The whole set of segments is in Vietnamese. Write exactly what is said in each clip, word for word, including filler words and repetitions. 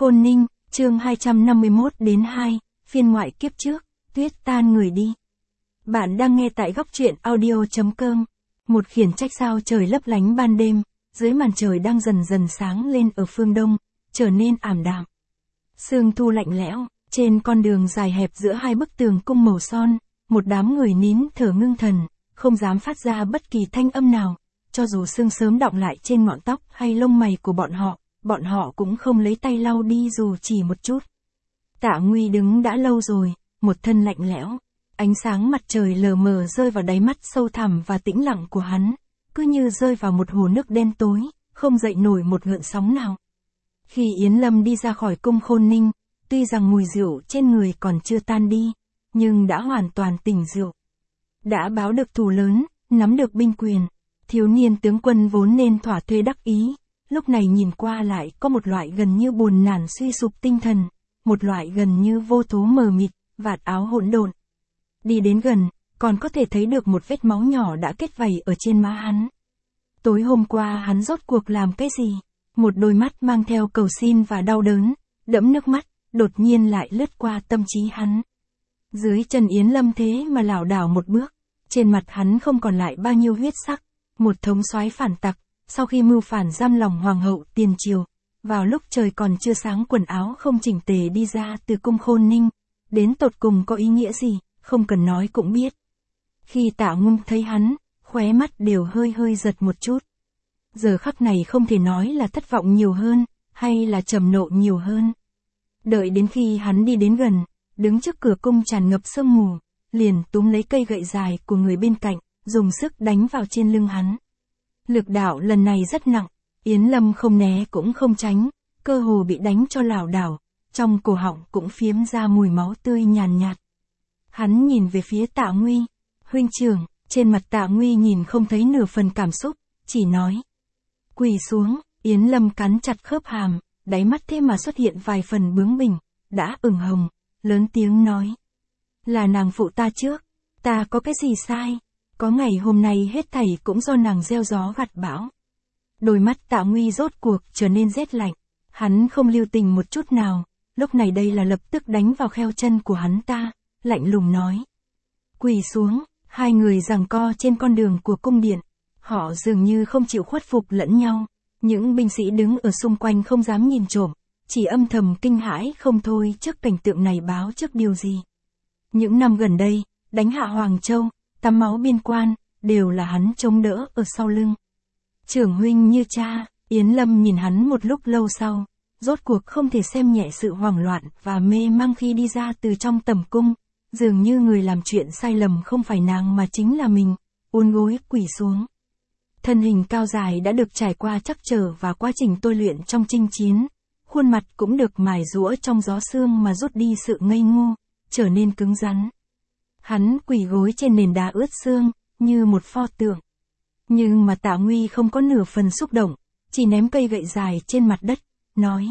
Khôn Ninh, chương hai trăm năm mươi mốt đến hai, phiên ngoại kiếp trước, tuyết tan người đi. Bạn đang nghe tại góc truyện audio chấm com. Một khiển trách sao trời lấp lánh ban đêm, dưới màn trời đang dần dần sáng lên ở phương đông, trở nên ảm đạm. Sương thu lạnh lẽo, trên con đường dài hẹp giữa hai bức tường cung màu son, một đám người nín thở ngưng thần, không dám phát ra bất kỳ thanh âm nào, cho dù sương sớm đọng lại trên ngọn tóc hay lông mày của bọn họ, bọn họ cũng không lấy tay lau đi dù chỉ một chút. Tạ Nguy đứng đã lâu rồi, một thân lạnh lẽo, ánh sáng mặt trời lờ mờ rơi vào đáy mắt sâu thẳm và tĩnh lặng của hắn, cứ như rơi vào một hồ nước đen tối, không dậy nổi một gợn sóng nào. Khi Yến Lâm đi ra khỏi cung Khôn Ninh, tuy rằng mùi rượu trên người còn chưa tan đi, nhưng đã hoàn toàn tỉnh rượu. Đã báo được thù lớn, nắm được binh quyền, thiếu niên tướng quân vốn nên thỏa thuê đắc ý, lúc này nhìn qua lại có một loại gần như buồn nản suy sụp tinh thần, một loại gần như vô thố mờ mịt, vạt áo hỗn độn. Đi đến gần, còn có thể thấy được một vết máu nhỏ đã kết vảy ở trên má hắn. Tối hôm qua hắn rốt cuộc làm cái gì? Một đôi mắt mang theo cầu xin và đau đớn, đẫm nước mắt, đột nhiên lại lướt qua tâm trí hắn. Dưới chân Yến Lâm thế mà lảo đảo một bước, trên mặt hắn không còn lại bao nhiêu huyết sắc, một thống soái phản tặc, sau khi mưu phản giam lòng hoàng hậu tiền triều, vào lúc trời còn chưa sáng quần áo không chỉnh tề đi ra từ cung Khôn Ninh, đến tột cùng có ý nghĩa gì, không cần nói cũng biết. Khi Tạ Ngum thấy hắn, khóe mắt đều hơi hơi giật một chút. Giờ khắc này không thể nói là thất vọng nhiều hơn, hay là trầm nộ nhiều hơn. Đợi đến khi hắn đi đến gần, đứng trước cửa cung tràn ngập sương mù, liền túm lấy cây gậy dài của người bên cạnh, dùng sức đánh vào trên lưng hắn. Lực đạo lần này rất nặng, Yến Lâm không né cũng không tránh, cơ hồ bị đánh cho lảo đảo, trong cổ họng cũng phiếm ra mùi máu tươi nhàn nhạt. Hắn nhìn về phía Tạ Nguy, huynh trưởng, trên mặt Tạ Nguy nhìn không thấy nửa phần cảm xúc, chỉ nói. Quỳ xuống, Yến Lâm cắn chặt khớp hàm, đáy mắt thế mà xuất hiện vài phần bướng bỉnh, đã ửng hồng, lớn tiếng nói. Là nàng phụ ta trước, ta có cái gì sai? Có ngày hôm nay hết thảy cũng do nàng gieo gió gặt bão. Đôi mắt Tạ Nguy rốt cuộc trở nên rét lạnh, hắn không lưu tình một chút nào, lúc này đây là lập tức đánh vào kheo chân của hắn ta, lạnh lùng nói. Quỳ xuống, hai người giằng co trên con đường của cung điện, họ dường như không chịu khuất phục lẫn nhau, những binh sĩ đứng ở xung quanh không dám nhìn trộm, chỉ âm thầm kinh hãi không thôi trước cảnh tượng này báo trước điều gì. Những năm gần đây, đánh hạ Hoàng Châu, tắm máu biên quan, đều là hắn chống đỡ ở sau lưng. Trưởng huynh như cha, Yến Lâm nhìn hắn một lúc lâu sau, rốt cuộc không thể xem nhẹ sự hoảng loạn và mê mang khi đi ra từ trong tầm cung, dường như người làm chuyện sai lầm không phải nàng mà chính là mình, uốn gối quỳ xuống. Thân hình cao dài đã được trải qua trắc trở và quá trình tôi luyện trong chinh chiến, khuôn mặt cũng được mài giũa trong gió sương mà rút đi sự ngây ngô, trở nên cứng rắn. Hắn quỳ gối trên nền đá ướt sương, như một pho tượng. Nhưng mà Tạ Nguy không có nửa phần xúc động, chỉ ném cây gậy dài trên mặt đất, nói.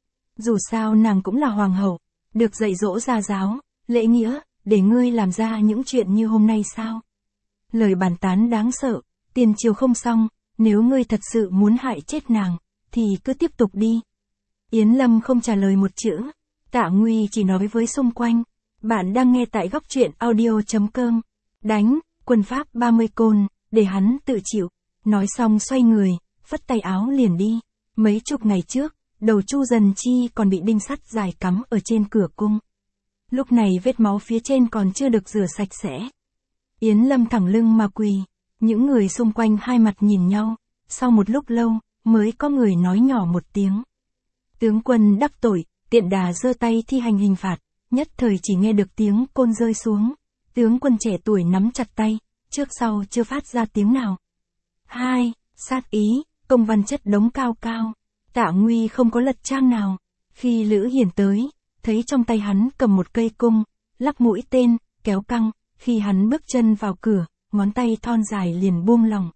Dù sao nàng cũng là hoàng hậu, được dạy dỗ gia giáo, lễ nghĩa, để ngươi làm ra những chuyện như hôm nay sao? Lời bàn tán đáng sợ, tiền triều không xong, nếu ngươi thật sự muốn hại chết nàng, thì cứ tiếp tục đi. Yến Lâm không trả lời một chữ, Tạ Nguy chỉ nói với xung quanh. Bạn đang nghe tại góc truyện audio chấm com. Đánh, quân pháp ba mươi côn, để hắn tự chịu. Nói xong xoay người, phất tay áo liền đi. Mấy chục ngày trước, đầu Chu Dần Chi còn bị đinh sắt dài cắm ở trên cửa cung. Lúc này vết máu phía trên còn chưa được rửa sạch sẽ. Yến Lâm thẳng lưng mà quỳ. Những người xung quanh hai mặt nhìn nhau. Sau một lúc lâu, mới có người nói nhỏ một tiếng. Tướng quân đắc tội, tiện đà giơ tay thi hành hình phạt. Nhất thời chỉ nghe được tiếng côn rơi xuống, tướng quân trẻ tuổi nắm chặt tay, trước sau chưa phát ra tiếng nào. Hai, sát ý, công văn chất đống cao cao, Tạ Nguy không có lật trang nào. Khi Lữ Hiền tới, thấy trong tay hắn cầm một cây cung, lắc mũi tên, kéo căng, khi hắn bước chân vào cửa, ngón tay thon dài liền buông lỏng.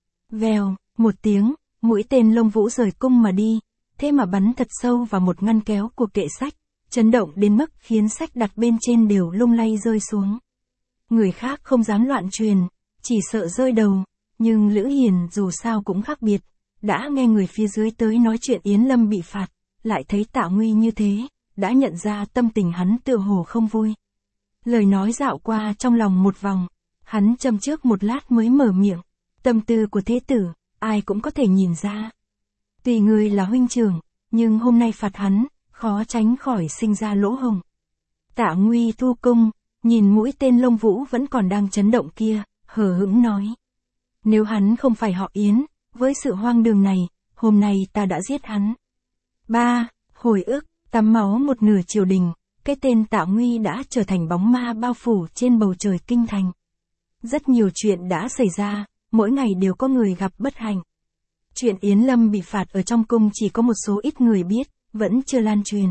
Vèo, một tiếng, mũi tên lông vũ rời cung mà đi, thế mà bắn thật sâu vào một ngăn kéo của kệ sách. Chấn động đến mức khiến sách đặt bên trên đều lung lay rơi xuống. Người khác không dám loạn truyền, chỉ sợ rơi đầu, nhưng Lữ Hiền dù sao cũng khác biệt, đã nghe người phía dưới tới nói chuyện Yến Lâm bị phạt, lại thấy Tạ Nguy như thế, đã nhận ra tâm tình hắn tựa hồ không vui. Lời nói dạo qua trong lòng một vòng, hắn châm trước một lát mới mở miệng. Tâm tư của thế tử, ai cũng có thể nhìn ra. Tùy người là huynh trưởng, nhưng hôm nay phạt hắn, khó tránh khỏi sinh ra lỗ hổng. Tạ Nguy thu cung, nhìn mũi tên lông vũ vẫn còn đang chấn động kia, hờ hững nói. Nếu hắn không phải họ Yến, với sự hoang đường này, hôm nay ta đã giết hắn. Ba, hồi ức, tắm máu một nửa triều đình, cái tên Tạ Nguy đã trở thành bóng ma bao phủ trên bầu trời kinh thành. Rất nhiều chuyện đã xảy ra, mỗi ngày đều có người gặp bất hạnh. Chuyện Yến Lâm bị phạt ở trong cung chỉ có một số ít người biết, vẫn chưa lan truyền.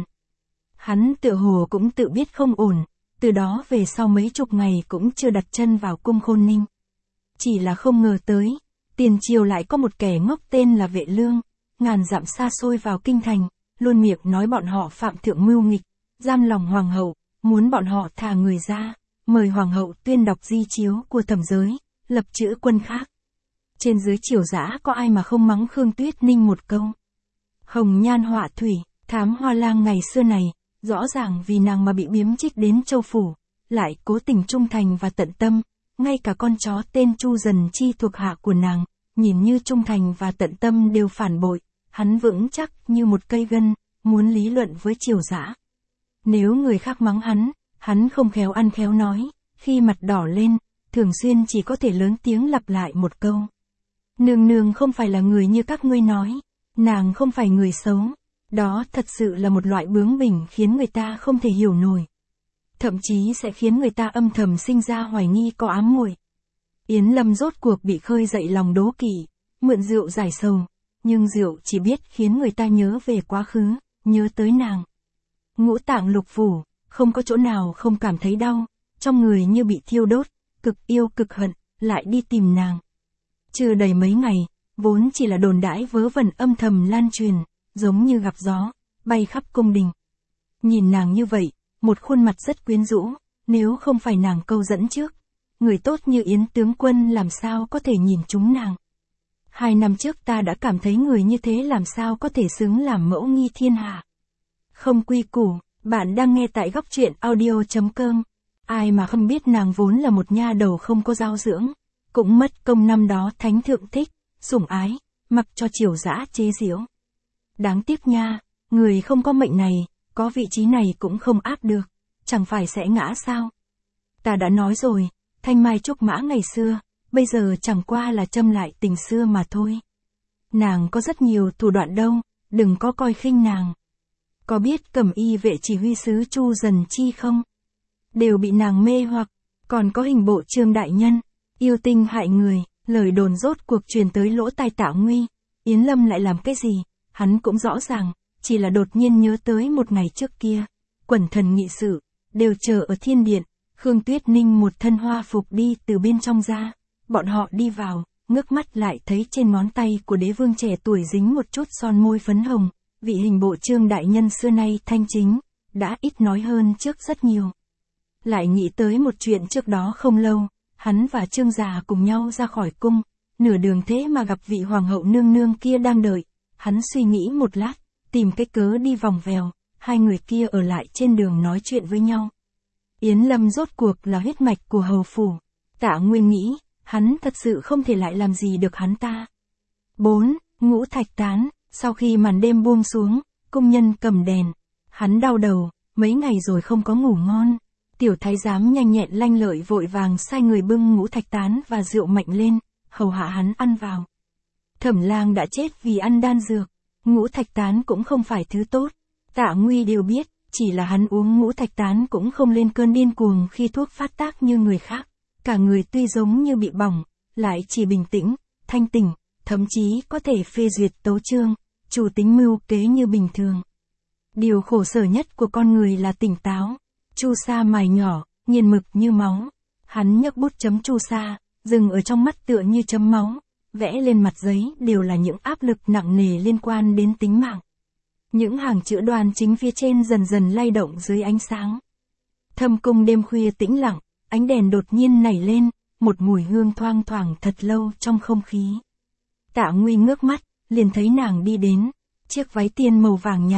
Hắn tựa hồ cũng tự biết không ổn, từ đó về sau mấy chục ngày cũng chưa đặt chân vào cung Khôn Ninh. Chỉ là không ngờ tới, tiền triều lại có một kẻ ngốc tên là Vệ Lương, ngàn dặm xa xôi vào kinh thành, luôn miệng nói bọn họ phạm thượng mưu nghịch, giam lòng hoàng hậu, muốn bọn họ thả người ra, mời hoàng hậu tuyên đọc di chiếu của thẩm giới, lập chữ quân khác. Trên dưới triều dã có ai mà không mắng Khương Tuyết Ninh một câu. Hồng nhan họa thủy, thám hoa lang ngày xưa này, rõ ràng vì nàng mà bị biếm trích đến châu phủ, lại cố tình trung thành và tận tâm, ngay cả con chó tên Chu Dần Chi thuộc hạ của nàng, nhìn như trung thành và tận tâm đều phản bội, hắn vững chắc như một cây gân, muốn lý luận với triều dã. Nếu người khác mắng hắn, hắn không khéo ăn khéo nói, khi mặt đỏ lên, thường xuyên chỉ có thể lớn tiếng lặp lại một câu. Nương nương không phải là người như các ngươi nói, nàng không phải người xấu, đó thật sự là một loại bướng bỉnh khiến người ta không thể hiểu nổi. Thậm chí sẽ khiến người ta âm thầm sinh ra hoài nghi có ám muội. Yến Lâm rốt cuộc bị khơi dậy lòng đố kỵ, mượn rượu giải sầu, nhưng rượu chỉ biết khiến người ta nhớ về quá khứ, nhớ tới nàng. Ngũ tạng lục phủ, không có chỗ nào không cảm thấy đau, trong người như bị thiêu đốt, cực yêu cực hận, lại đi tìm nàng. Chưa đầy mấy ngày, vốn chỉ là đồn đãi vớ vẩn âm thầm lan truyền, giống như gặp gió, bay khắp cung đình. Nhìn nàng như vậy, một khuôn mặt rất quyến rũ, nếu không phải nàng câu dẫn trước, người tốt như Yến tướng quân làm sao có thể nhìn chúng nàng. Hai năm trước ta đã cảm thấy người như thế làm sao có thể xứng làm mẫu nghi thiên hạ. Không quy củ, bạn đang nghe tại góc truyện audio chấm com. Ai mà không biết nàng vốn là một nha đầu không có giáo dưỡng, cũng mất công năm đó thánh thượng thích, sủng ái, mặc cho triều dã chế giễu. Đáng tiếc nha, người không có mệnh này, có vị trí này cũng không áp được, chẳng phải sẽ ngã sao. Ta đã nói rồi, thanh mai trúc mã ngày xưa, bây giờ chẳng qua là châm lại tình xưa mà thôi. Nàng có rất nhiều thủ đoạn đâu, đừng có coi khinh nàng. Có biết Cẩm Y vệ chỉ huy sứ Chu Dần Chi không? Đều bị nàng mê hoặc, còn có hình bộ Trương đại nhân, yêu tinh hại người, lời đồn rốt cuộc truyền tới lỗ tai Tạ Nguy. Yến Lâm lại làm cái gì, hắn cũng rõ ràng, chỉ là đột nhiên nhớ tới một ngày trước kia, quần thần nghị sự, đều chờ ở thiên điện, Khương Tuyết Ninh một thân hoa phục đi từ bên trong ra, bọn họ đi vào, ngước mắt lại thấy trên ngón tay của đế vương trẻ tuổi dính một chút son môi phấn hồng, vị hình bộ Trương đại nhân xưa nay thanh chính, đã ít nói hơn trước rất nhiều. Lại nghĩ tới một chuyện trước đó không lâu, hắn và Trương già cùng nhau ra khỏi cung, nửa đường thế mà gặp vị hoàng hậu nương nương kia đang đợi, hắn suy nghĩ một lát, tìm cái cớ đi vòng vèo, hai người kia ở lại trên đường nói chuyện với nhau. Yến Lâm rốt cuộc là huyết mạch của hầu phủ, Tạ Nguyên nghĩ, hắn thật sự không thể lại làm gì được hắn ta. bốn. Ngũ thạch tán, sau khi màn đêm buông xuống, cung nhân cầm đèn, hắn đau đầu, mấy ngày rồi không có ngủ ngon. Tiểu thái giám nhanh nhẹn lanh lợi vội vàng sai người bưng ngũ thạch tán và rượu mạnh lên, hầu hạ hắn ăn vào. Thẩm lang đã chết vì ăn đan dược, ngũ thạch tán cũng không phải thứ tốt. Tạ Nguy đều biết, chỉ là hắn uống ngũ thạch tán cũng không lên cơn điên cuồng khi thuốc phát tác như người khác. Cả người tuy giống như bị bỏng, lại chỉ bình tĩnh, thanh tỉnh, thậm chí có thể phê duyệt tấu chương, chủ tính mưu kế như bình thường. Điều khổ sở nhất của con người là tỉnh táo. Chu sa mài nhỏ, nghiền mực như máu. Hắn nhấc bút chấm chu sa, dừng ở trong mắt tựa như chấm máu, vẽ lên mặt giấy đều là những áp lực nặng nề liên quan đến tính mạng. Những hàng chữ đoan chính phía trên dần dần lay động dưới ánh sáng. Thâm cung đêm khuya tĩnh lặng, ánh đèn đột nhiên nảy lên, một mùi hương thoang thoảng thật lâu trong không khí. Tạ Nguy ngước mắt, liền thấy nàng đi đến, chiếc váy tiên màu vàng nhạt,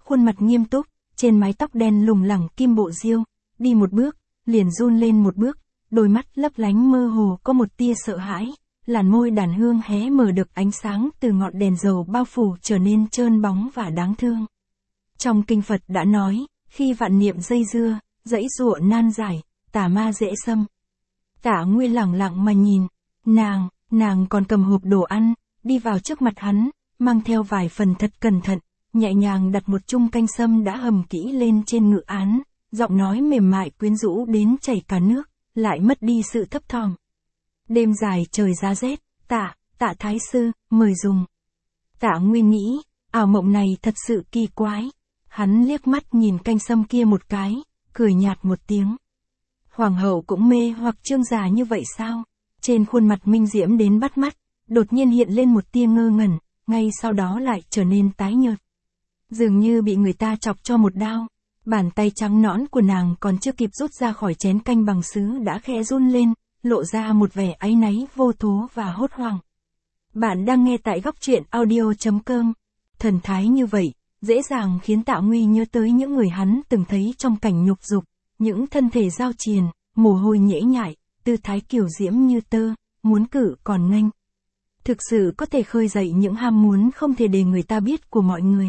khuôn mặt nghiêm túc, trên mái tóc đen lủng lẳng kim bộ diêu, đi một bước, liền run lên một bước, đôi mắt lấp lánh mơ hồ có một tia sợ hãi, làn môi đàn hương hé mở được ánh sáng từ ngọn đèn dầu bao phủ trở nên trơn bóng và đáng thương. Trong kinh Phật đã nói, khi vạn niệm dây dưa, dãy giụa nan giải, tà ma dễ xâm. Tả Nguy lẳng lặng mà nhìn, nàng, nàng còn cầm hộp đồ ăn, đi vào trước mặt hắn, mang theo vài phần thật cẩn thận, nhẹ nhàng đặt một chung canh sâm đã hầm kỹ lên trên ngự án, giọng nói mềm mại quyến rũ đến chảy cả nước, lại mất đi sự thấp thỏm. Đêm dài trời giá rét, tạ, tạ thái sư, mời dùng. Tạ Nguyên nghĩ, ảo mộng này thật sự kỳ quái. Hắn liếc mắt nhìn canh sâm kia một cái, cười nhạt một tiếng. Hoàng hậu cũng mê hoặc trương già như vậy sao? Trên khuôn mặt minh diễm đến bắt mắt, đột nhiên hiện lên một tia ngơ ngẩn, ngay sau đó lại trở nên tái nhợt. Dường như bị người ta chọc cho một đao, bàn tay trắng nõn của nàng còn chưa kịp rút ra khỏi chén canh bằng sứ đã khẽ run lên, lộ ra một vẻ áy náy vô thố và hốt hoảng. Bạn đang nghe tại góc truyện audio chấm com. Thần thái như vậy, dễ dàng khiến Tạ Nguy nhớ tới những người hắn từng thấy trong cảnh nhục dục, những thân thể giao triền, mồ hôi nhễ nhại, tư thái kiều diễm như tơ, muốn cử còn nghênh. Thực sự có thể khơi dậy những ham muốn không thể để người ta biết của mọi người.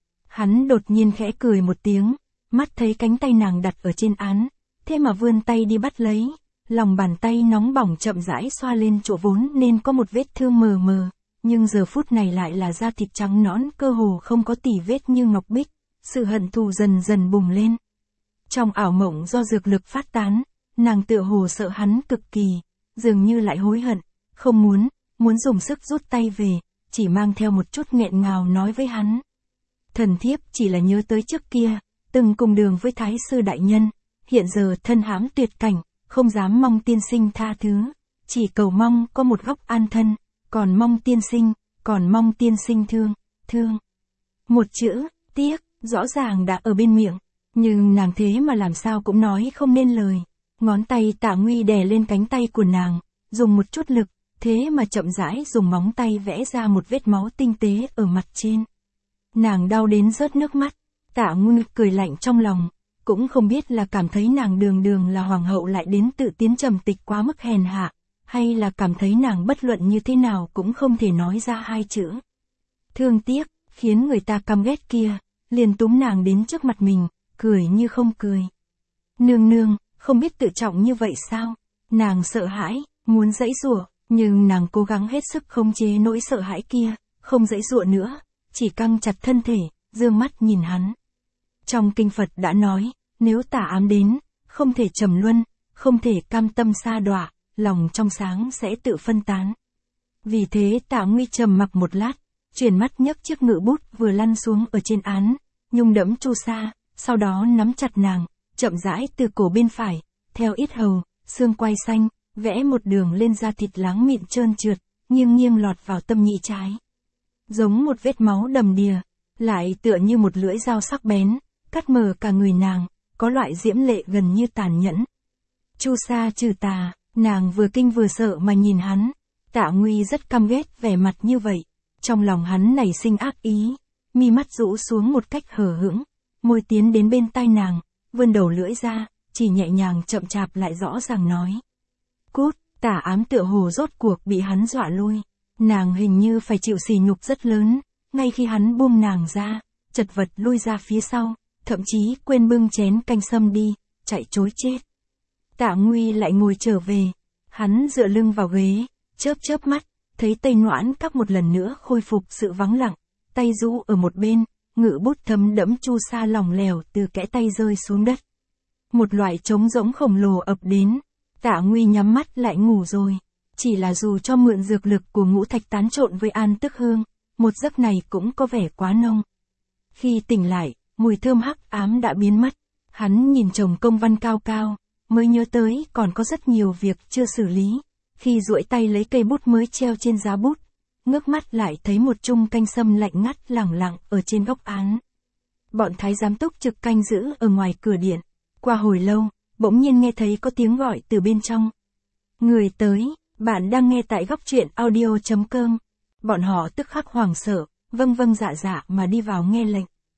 Hắn đột nhiên khẽ cười một tiếng, mắt thấy cánh tay nàng đặt ở trên án, thế mà vươn tay đi bắt lấy, lòng bàn tay nóng bỏng chậm rãi xoa lên chỗ vốn nên có một vết thương mờ mờ, nhưng giờ phút này lại là da thịt trắng nõn cơ hồ không có tỉ vết như ngọc bích, sự hận thù dần dần bùng lên. Trong ảo mộng do dược lực phát tán, nàng tựa hồ sợ hắn cực kỳ, dường như lại hối hận, không muốn, muốn dùng sức rút tay về, chỉ mang theo một chút nghẹn ngào nói với hắn. Thần thiếp chỉ là nhớ tới trước kia, từng cùng đường với Thái sư đại nhân, hiện giờ thân hãm tuyệt cảnh, không dám mong tiên sinh tha thứ, chỉ cầu mong có một góc an thân, còn mong tiên sinh, còn mong tiên sinh thương, thương. Một chữ, tiếc, rõ ràng đã ở bên miệng, nhưng nàng thế mà làm sao cũng nói không nên lời. Ngón tay Tạ Nguy đè lên cánh tay của nàng, dùng một chút lực, thế mà chậm rãi dùng móng tay vẽ ra một vết máu tinh tế ở mặt trên. Nàng đau đến rớt nước mắt, Tạ Nguy cười lạnh trong lòng, cũng không biết là cảm thấy nàng đường đường là hoàng hậu lại đến tự tiến trầm tịch quá mức hèn hạ, hay là cảm thấy nàng bất luận như thế nào cũng không thể nói ra hai chữ. Thương tiếc, khiến người ta căm ghét kia, liền túm nàng đến trước mặt mình, cười như không cười. Nương nương, không biết tự trọng như vậy sao? Nàng sợ hãi, muốn giãy giụa, nhưng nàng cố gắng hết sức khống chế nỗi sợ hãi kia, không giãy giụa nữa, chỉ căng chặt thân thể, dương mắt nhìn hắn. Trong kinh Phật đã nói, nếu tà ám đến, không thể trầm luân, không thể cam tâm sa đọa, lòng trong sáng sẽ tự phân tán. Vì thế Tạ Nguy trầm mặc một lát, chuyển mắt nhấc chiếc ngự bút vừa lăn xuống ở trên án, nhung đẫm chu sa, sau đó nắm chặt nàng, chậm rãi từ cổ bên phải, theo yết hầu, xương quai xanh, vẽ một đường lên da thịt láng mịn trơn trượt, nghiêng nghiêng lọt vào tâm nhĩ trái. Giống một vết máu đầm đìa, lại tựa như một lưỡi dao sắc bén, cắt mờ cả người nàng, có loại diễm lệ gần như tàn nhẫn. Chu sa trừ tà, nàng vừa kinh vừa sợ mà nhìn hắn. Tạ Nguy rất căm ghét vẻ mặt như vậy, trong lòng hắn nảy sinh ác ý, mi mắt rũ xuống một cách hờ hững, môi tiến đến bên tai nàng, vươn đầu lưỡi ra, chỉ nhẹ nhàng chậm chạp lại rõ ràng nói. Cút, Tả ám tựa hồ rốt cuộc bị hắn dọa lui, nàng hình như phải chịu sỉ nhục rất lớn, ngay khi hắn buông nàng ra, chật vật lui ra phía sau, thậm chí quên bưng chén canh sâm đi, chạy trối chết. Tạ Nguy lại ngồi trở về, hắn dựa lưng vào ghế, chớp chớp mắt, thấy Tây Noãn Các một lần nữa khôi phục sự vắng lặng, tay rũ ở một bên, ngự bút thấm đẫm chu sa lỏng lẻo từ kẽ tay rơi xuống đất. Một loại trống rỗng khổng lồ ập đến, Tạ Nguy nhắm mắt lại ngủ rồi, chỉ là dù cho mượn dược lực của ngũ thạch tán trộn với an tức hương, một giấc này cũng có vẻ quá nông. Khi tỉnh lại, mùi thơm hắc ám đã biến mất, hắn nhìn chồng công văn cao cao, mới nhớ tới còn có rất nhiều việc chưa xử lý. Khi duỗi tay lấy cây bút mới treo trên giá bút, ngước mắt lại thấy một chung canh sâm lạnh ngắt lẳng lặng ở trên góc án. Bọn thái giám túc trực canh giữ ở ngoài cửa điện. Qua hồi lâu, bỗng nhiên nghe thấy có tiếng gọi từ bên trong. Người tới, bạn đang nghe tại góc truyện audio chấm com. Bọn họ tức khắc hoảng sợ, vâng vâng dạ dạ mà đi vào nghe lệnh.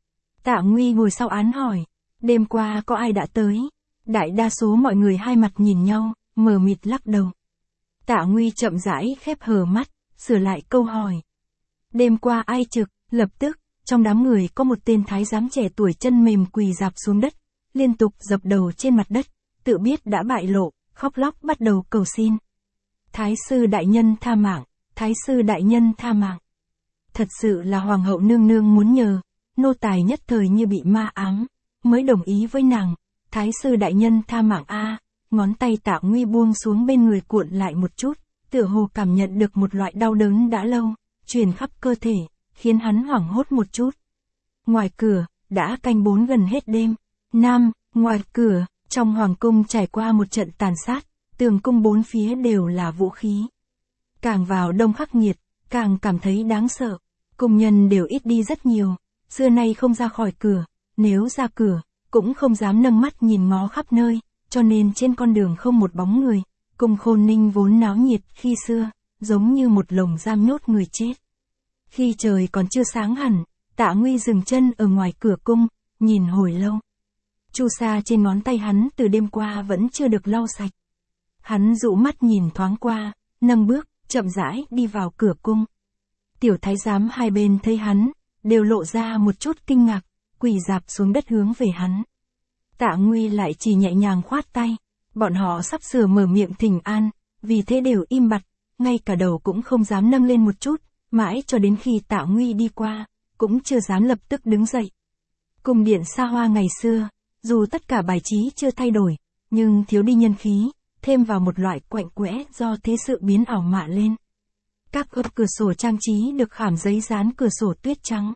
Tạ Nguy ngồi sau án hỏi, đêm qua có ai đã tới? Đại đa số mọi người hai mặt nhìn nhau, mờ mịt lắc đầu. Tạ Nguy chậm rãi khép hờ mắt, sửa lại câu hỏi. Đêm qua ai trực? Lập tức, trong đám người có một tên thái giám trẻ tuổi chân mềm quỳ rạp xuống đất, liên tục dập đầu trên mặt đất, tự biết đã bại lộ, khóc lóc bắt đầu cầu xin. Thái sư đại nhân tha mạng, thái sư đại nhân tha mạng. Thật sự là hoàng hậu nương nương muốn nhờ, nô tài nhất thời như bị ma ám, mới đồng ý với nàng, thái sư đại nhân tha mạng a. Ngón tay Tạ Nguy buông xuống bên người cuộn lại một chút, tựa hồ cảm nhận được một loại đau đớn đã lâu, truyền khắp cơ thể, khiến hắn hoảng hốt một chút. Ngoài cửa, đã canh bốn gần hết đêm. Nam, ngoài cửa, trong hoàng cung trải qua một trận tàn sát, tường cung bốn phía đều là vũ khí. Càng vào đông khắc nghiệt, càng cảm thấy đáng sợ. Cung nhân đều ít đi rất nhiều, xưa nay không ra khỏi cửa, nếu ra cửa, cũng không dám nâng mắt nhìn ngó khắp nơi, cho nên trên con đường không một bóng người. Cung Khôn Ninh vốn náo nhiệt khi xưa, giống như một lồng giam nhốt người chết. Khi trời còn chưa sáng hẳn, Tạ Nguy dừng chân ở ngoài cửa cung, nhìn hồi lâu. Chu sa trên ngón tay hắn từ đêm qua vẫn chưa được lau sạch. Hắn dụ mắt nhìn thoáng qua, nâng bước, chậm rãi đi vào cửa cung. Tiểu thái giám hai bên thấy hắn, đều lộ ra một chút kinh ngạc, quỳ rạp xuống đất hướng về hắn. Tạ Nguy lại chỉ nhẹ nhàng khoát tay, bọn họ sắp sửa mở miệng thỉnh an, vì thế đều im bặt, ngay cả đầu cũng không dám nâng lên một chút, mãi cho đến khi Tạ Nguy đi qua, cũng chưa dám lập tức đứng dậy. Cung điện xa hoa ngày xưa, dù tất cả bài trí chưa thay đổi, nhưng thiếu đi nhân khí, thêm vào một loại quạnh quẽ do thế sự biến ảo mạ lên. Các góc cửa sổ trang trí được khảm giấy dán cửa sổ tuyết trắng.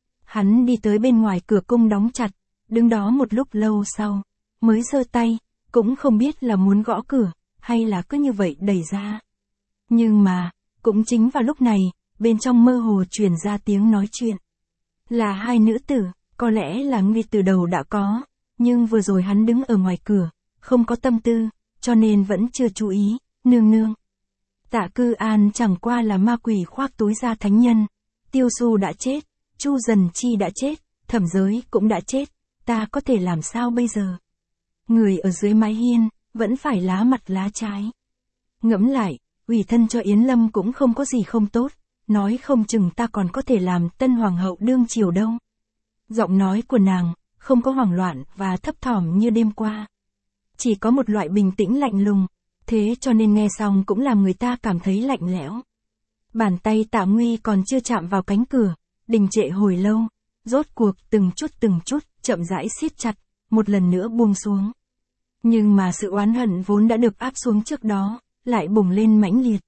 Hắn đi tới bên ngoài cửa cung đóng chặt, đứng đó một lúc lâu sau, mới giơ tay, cũng không biết là muốn gõ cửa, hay là cứ như vậy đẩy ra. Nhưng mà, cũng chính vào lúc này, bên trong mơ hồ truyền ra tiếng nói chuyện. Là hai nữ tử, có lẽ là Nguy từ đầu đã có, nhưng vừa rồi hắn đứng ở ngoài cửa, không có tâm tư, cho nên vẫn chưa chú ý, nương nương. Tạ Cư An chẳng qua là ma quỷ khoác túi ra thánh nhân, Tiêu Xu đã chết, Chu Dần Chi đã chết, Thẩm Giới cũng đã chết, ta có thể làm sao bây giờ? Người ở dưới mái hiên, vẫn phải lá mặt lá trái. Ngẫm lại, ủy thân cho Yến Lâm cũng không có gì không tốt, nói không chừng ta còn có thể làm tân hoàng hậu đương triều đâu. Giọng nói của nàng, không có hoảng loạn và thấp thỏm như đêm qua. Chỉ có một loại bình tĩnh lạnh lùng, thế cho nên nghe xong cũng làm người ta cảm thấy lạnh lẽo. Bàn tay Tạ Nguy còn chưa chạm vào cánh cửa, đình trệ hồi lâu, rốt cuộc từng chút từng chút, chậm rãi siết chặt, một lần nữa buông xuống. Nhưng mà sự oán hận vốn đã được áp xuống trước đó, lại bùng lên mãnh liệt.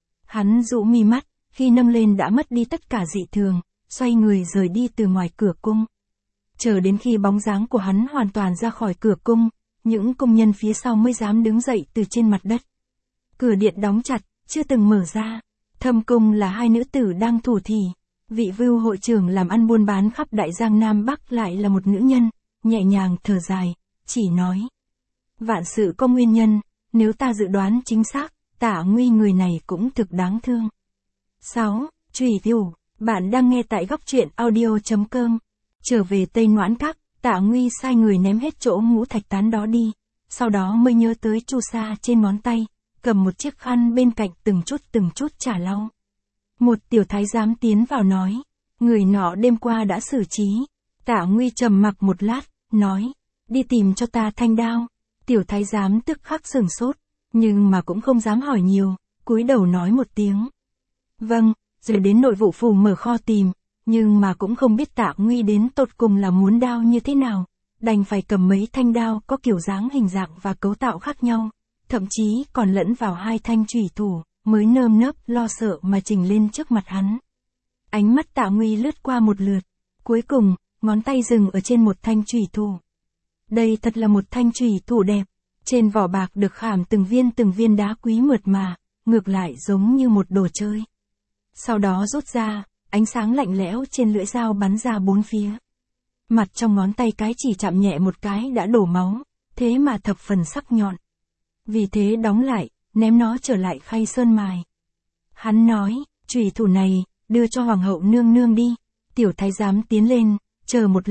Hắn dụ mi mắt, khi nâng lên đã mất đi tất cả dị thường, xoay người rời đi từ ngoài cửa cung. Chờ đến khi bóng dáng của hắn hoàn toàn ra khỏi cửa cung, những công nhân phía sau mới dám đứng dậy từ trên mặt đất. Cửa điện đóng chặt, chưa từng mở ra. Thâm cung là hai nữ tử đang thủ thỉ. Vị vưu hội trưởng làm ăn buôn bán khắp Đại Giang Nam Bắc lại là một nữ nhân, nhẹ nhàng thở dài, chỉ nói. Vạn sự có nguyên nhân, nếu ta dự đoán chính xác, Tạ Nguy người này cũng thực đáng thương. sáu. Trùy thủ, bạn đang nghe tại góc truyện audio chấm com. Trở về Tây Noãn Các, Tạ Nguy sai người ném hết chỗ ngũ thạch tán đó đi, sau đó mới nhớ tới chu sa trên ngón tay, cầm một chiếc khăn bên cạnh từng chút từng chút trả lau. Một tiểu thái giám tiến vào nói, người nọ đêm qua đã xử trí. Tạ Nguy trầm mặc một lát, nói, đi tìm cho ta thanh đao. Tiểu thái giám tức khắc sửng sốt, nhưng mà cũng không dám hỏi nhiều, cúi đầu nói một tiếng. Vâng, rồi đến nội vụ phủ mở kho tìm, nhưng mà cũng không biết Tạ Nguy đến tột cùng là muốn đao như thế nào, đành phải cầm mấy thanh đao có kiểu dáng hình dạng và cấu tạo khác nhau, thậm chí còn lẫn vào hai thanh chủy thủ, mới nơm nớp lo sợ mà trình lên trước mặt hắn. Ánh mắt Tạ Nguy lướt qua một lượt, cuối cùng, ngón tay dừng ở trên một thanh chủy thủ. Đây thật là một thanh chủy thủ đẹp, trên vỏ bạc được khảm từng viên từng viên đá quý mượt mà, ngược lại giống như một đồ chơi. Sau đó rút ra, ánh sáng lạnh lẽo trên lưỡi dao bắn ra bốn phía. Mặt trong ngón tay cái chỉ chạm nhẹ một cái đã đổ máu, thế mà thập phần sắc nhọn. Vì thế đóng lại, ném nó trở lại khay sơn mài. Hắn nói, chủy thủ này, đưa cho hoàng hậu nương nương đi. Tiểu thái giám tiến lên, chờ một lát,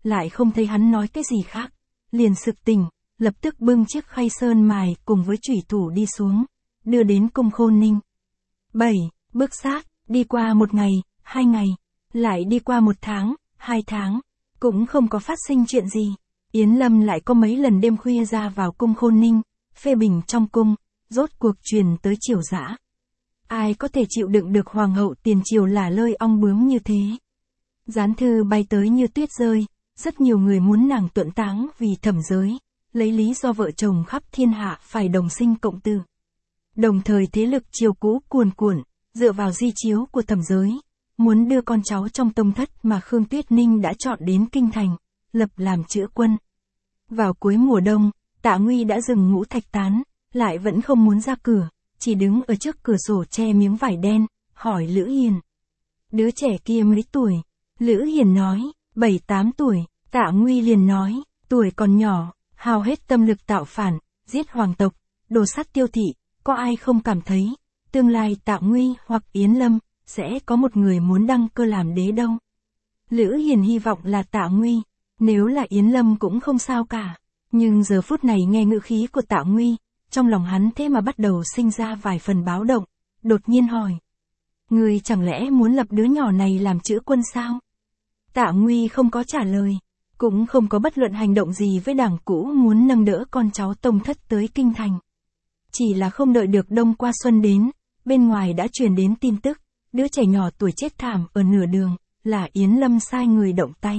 lại không thấy hắn nói cái gì khác, liền sực tỉnh, lập tức bưng chiếc khay sơn mài cùng với chủy thủ đi xuống, đưa đến cung Khôn Ninh. bảy. Bước sát, đi qua một ngày, hai ngày, lại đi qua một tháng, hai tháng, cũng không có phát sinh chuyện gì. Yến Lâm lại có mấy lần đêm khuya ra vào cung Khôn Ninh, phê bình trong cung, rốt cuộc truyền tới triều dã. Ai có thể chịu đựng được hoàng hậu tiền triều lả lơi ong bướm như thế. Gián thư bay tới như tuyết rơi, rất nhiều người muốn nàng tuẫn táng vì thẩm giới, lấy lý do vợ chồng khắp thiên hạ phải đồng sinh cộng tử. Đồng thời thế lực triều cũ cuồn cuộn, dựa vào di chiếu của thẩm giới, muốn đưa con cháu trong tông thất mà Khương Tuyết Ninh đã chọn đến kinh thành, lập làm chữa quân. Vào cuối mùa đông, Tạ Nguy đã dừng ngũ thạch tán, lại vẫn không muốn ra cửa, chỉ đứng ở trước cửa sổ che miếng vải đen, hỏi Lữ Hiền. Đứa trẻ kia mấy tuổi? Lữ Hiền nói, bảy tám tuổi. Tạ Nguy liền nói, tuổi còn nhỏ, hao hết tâm lực tạo phản, giết hoàng tộc, đồ sát tiêu thị, có ai không cảm thấy, tương lai Tạ Nguy hoặc Yến Lâm, sẽ có một người muốn đăng cơ làm đế đâu. Lữ Hiền hy vọng là Tạ Nguy, nếu là Yến Lâm cũng không sao cả, nhưng giờ phút này nghe ngữ khí của Tạ Nguy, trong lòng hắn thế mà bắt đầu sinh ra vài phần báo động, đột nhiên hỏi. Người chẳng lẽ muốn lập đứa nhỏ này làm chữa quân sao? Tạ Nguy không có trả lời, cũng không có bất luận hành động gì với đảng cũ muốn nâng đỡ con cháu tông thất tới kinh thành. Chỉ là không đợi được đông qua xuân đến, bên ngoài đã truyền đến tin tức, đứa trẻ nhỏ tuổi chết thảm ở nửa đường, là Yến Lâm sai người động tay.